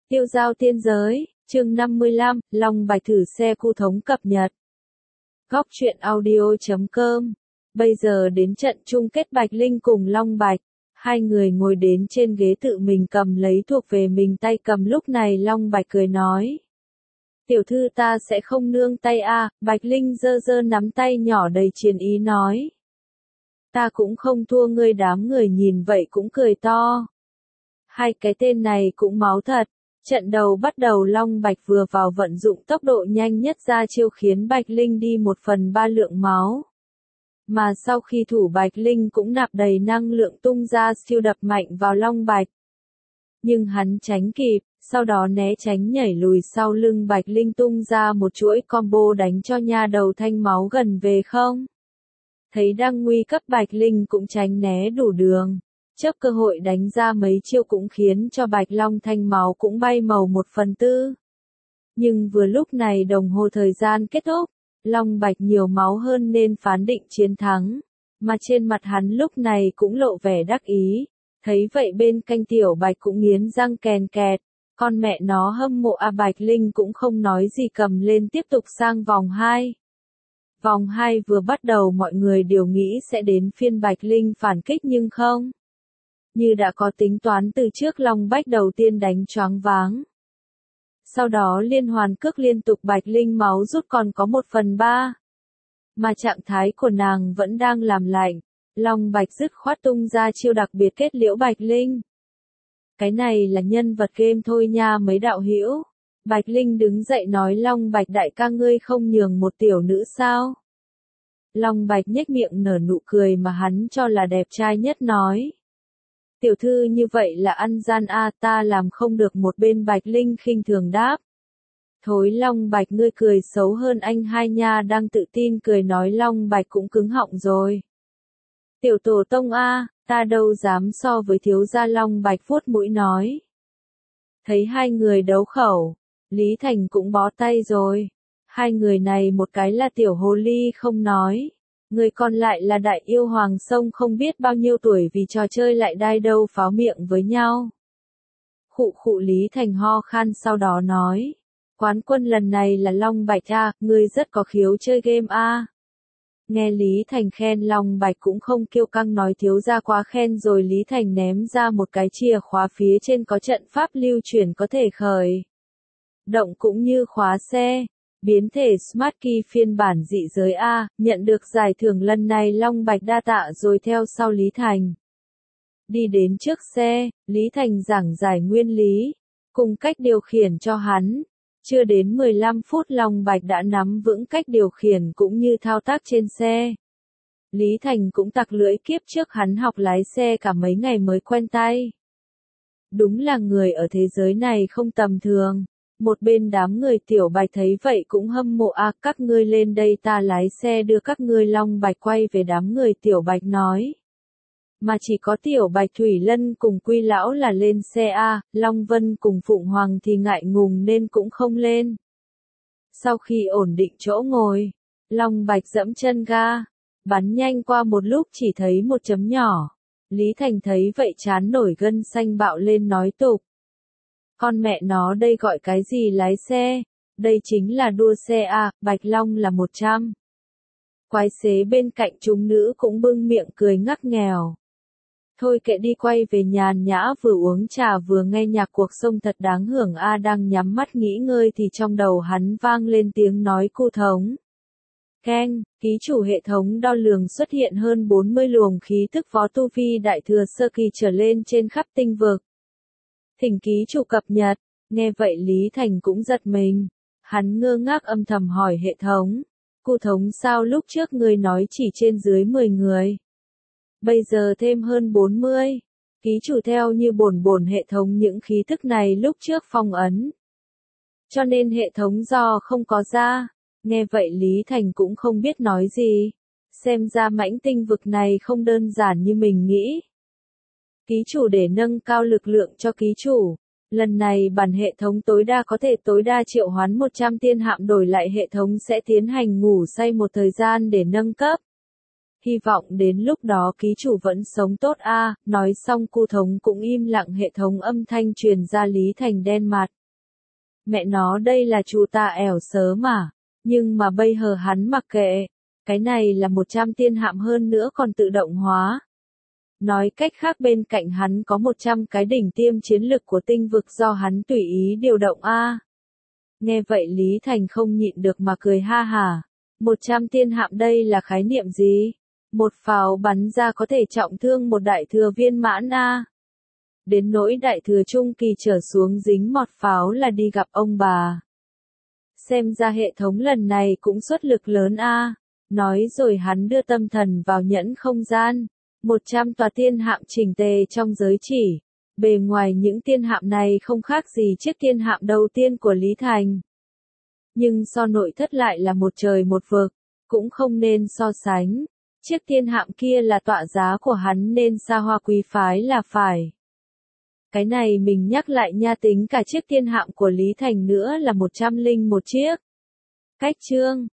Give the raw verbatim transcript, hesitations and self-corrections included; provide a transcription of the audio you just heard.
Tiêu giao tiên giới, chương năm mươi lăm, Long Bạch thử xe cu thống cập nhật. Góc truyện audio chấm com. Bây giờ đến trận chung kết Bạch Linh cùng Long Bạch. Hai người ngồi đến trên ghế tự mình cầm lấy thuộc về mình tay cầm, lúc này Long Bạch cười nói. Tiểu thư ta sẽ không nương tay a. À, Bạch Linh giơ giơ nắm tay nhỏ đầy chiến ý nói. Ta cũng không thua ngươi. Đám người nhìn vậy cũng cười to. Hai cái tên này cũng máu thật. Trận đầu bắt đầu, Long Bạch vừa vào vận dụng tốc độ nhanh nhất ra chiêu khiến Bạch Linh đi một phần ba lượng máu. Mà sau khi thủ, Bạch Linh cũng nạp đầy năng lượng tung ra siêu đập mạnh vào Long Bạch. Nhưng hắn tránh kịp, sau đó né tránh nhảy lùi sau lưng Bạch Linh tung ra một chuỗi combo đánh cho nha đầu thanh máu gần về không. Thấy đang nguy cấp, Bạch Linh cũng tránh né đủ đường. Chớp cơ hội đánh ra mấy chiêu cũng khiến cho Bạch Long thanh máu cũng bay màu một phần tư. Nhưng vừa lúc này đồng hồ thời gian kết thúc, Long Bạch nhiều máu hơn nên phán định chiến thắng, mà trên mặt hắn lúc này cũng lộ vẻ đắc ý. Thấy vậy bên cạnh Tiểu Bạch cũng nghiến răng kèn kẹt, con mẹ nó hâm mộ à. Bạch Linh cũng không nói gì cầm lên tiếp tục sang vòng hai. Vòng hai vừa bắt đầu mọi người đều nghĩ sẽ đến phiên Bạch Linh phản kích nhưng không. Như đã có tính toán từ trước, Long Bách đầu tiên đánh choáng váng. Sau đó liên hoàn cước liên tục, Bạch Linh máu rút còn có một phần ba. Mà trạng thái của nàng vẫn đang làm lạnh. Long Bạch dứt khoát tung ra chiêu đặc biệt kết liễu Bạch Linh. Cái này là nhân vật game thôi nha mấy đạo hữu. Bạch Linh đứng dậy nói, Long Bạch đại ca ngươi không nhường một tiểu nữ sao? Long Bạch nhếch miệng nở nụ cười mà hắn cho là đẹp trai nhất nói. Tiểu thư như vậy là ăn gian a. À, ta làm không được. Một bên Bạch Linh khinh thường đáp. Thối Long Bạch ngươi cười xấu hơn anh hai nha. Đang tự tin cười nói, Long Bạch cũng cứng họng rồi. Tiểu tổ tông a, à, ta đâu dám so với thiếu gia. Long Bạch vuốt mũi nói. Thấy hai người đấu khẩu, Lý Thành cũng bó tay rồi. Hai người này một cái là tiểu hồ ly không nói. Người còn lại là đại yêu hoàng sông không biết bao nhiêu tuổi, vì trò chơi lại đai đâu pháo miệng với nhau. Khụ khụ, Lý Thành ho khan sau đó nói. Quán quân lần này là Long Bạch a, à, ngươi rất có khiếu chơi game a. À. Nghe Lý Thành khen, Long Bạch cũng không kiêu căng nói thiếu gia quá khen rồi. Lý Thành ném ra một cái chìa khóa, phía trên có trận pháp lưu chuyển có thể khởi động cũng như khóa xe. Biến thể Smart Key phiên bản dị giới A, nhận được giải thưởng lần này. Long Bạch đa tạ rồi theo sau Lý Thành. Đi đến trước xe, Lý Thành giảng giải nguyên lý, cùng cách điều khiển cho hắn. Chưa đến mười lăm phút Long Bạch đã nắm vững cách điều khiển cũng như thao tác trên xe. Lý Thành cũng tặc lưỡi, kiếp trước hắn học lái xe cả mấy ngày mới quen tay. Đúng là người ở thế giới này không tầm thường. Một bên đám người Tiểu Bạch thấy vậy cũng hâm mộ a, à, các ngươi lên đây ta lái xe đưa các ngươi. Long Bạch quay về đám người Tiểu Bạch nói. Mà chỉ có Tiểu Bạch, Thủy Lân cùng Quy Lão là lên xe a, à, Long Vân cùng Phụng Hoàng thì ngại ngùng nên cũng không lên. Sau khi ổn định chỗ ngồi, Long Bạch dẫm chân ga, bắn nhanh qua một lúc chỉ thấy một chấm nhỏ. Lý Thành thấy vậy chán nổi gân xanh bạo lên nói tục. Con mẹ nó đây gọi cái gì lái xe, đây chính là đua xe à. Bạch Long là một trăm. Quái xế bên cạnh chúng nữ cũng bưng miệng cười ngắc nghèo. Thôi kệ đi, quay về nhàn nhã vừa uống trà vừa nghe nhạc, cuộc sống thật đáng hưởng a. À, đang nhắm mắt nghỉ ngơi thì trong đầu hắn vang lên tiếng nói cu thống. Keng, ký chủ hệ thống đo lường xuất hiện hơn bốn mươi luồng khí tức võ tu vi đại thừa sơ kỳ trở lên trên khắp tinh vực. Thỉnh ký chủ cập nhật. Nghe vậy Lý Thành cũng giật mình. Hắn ngơ ngác âm thầm hỏi hệ thống. Cu thống sao lúc trước ngươi nói chỉ trên dưới mười người. Bây giờ thêm hơn bốn mươi. Ký chủ theo như bổn bổn hệ thống những khí thức này lúc trước phong ấn. Cho nên hệ thống do không có ra. Nghe vậy Lý Thành cũng không biết nói gì. Xem ra mãnh tinh vực này không đơn giản như mình nghĩ. Ký chủ, để nâng cao lực lượng cho ký chủ, lần này bản hệ thống tối đa có thể tối đa triệu hoán một trăm tiên hạm, đổi lại hệ thống sẽ tiến hành ngủ say một thời gian để nâng cấp. Hy vọng đến lúc đó ký chủ vẫn sống tốt a. À. Nói xong cu thống cũng im lặng, hệ thống âm thanh truyền ra. Lý Thành đen mặt. Mẹ nó đây là chú ta ẻo sớ mà. Nhưng mà bây giờ hắn mặc kệ. Cái này là một trăm tiên hạm hơn nữa còn tự động hóa. Nói cách khác bên cạnh hắn có một trăm cái đỉnh tiêm chiến lực của tinh vực do hắn tùy ý điều động a. Nghe vậy Lý Thành không nhịn được mà cười ha hà. một trăm tiên hạm đây là khái niệm gì? Một pháo bắn ra có thể trọng thương một đại thừa viên mãn a. Đến nỗi đại thừa trung kỳ trở xuống dính một pháo là đi gặp ông bà. Xem ra hệ thống lần này cũng xuất lực lớn a. Nói rồi hắn đưa tâm thần vào nhẫn không gian. một trăm tòa tiên hạm chỉnh tề trong giới chỉ. Bề ngoài những tiên hạm này không khác gì chiếc tiên hạm đầu tiên của Lý Thành. Nhưng so nội thất lại là một trời một vực, cũng không nên so sánh. Chiếc tiên hạm kia là tọa giá của hắn nên xa hoa quý phái là phải. Cái này mình nhắc lại nha, tính cả chiếc tiên hạm của Lý Thành nữa là một trăm linh một chiếc. Cách chương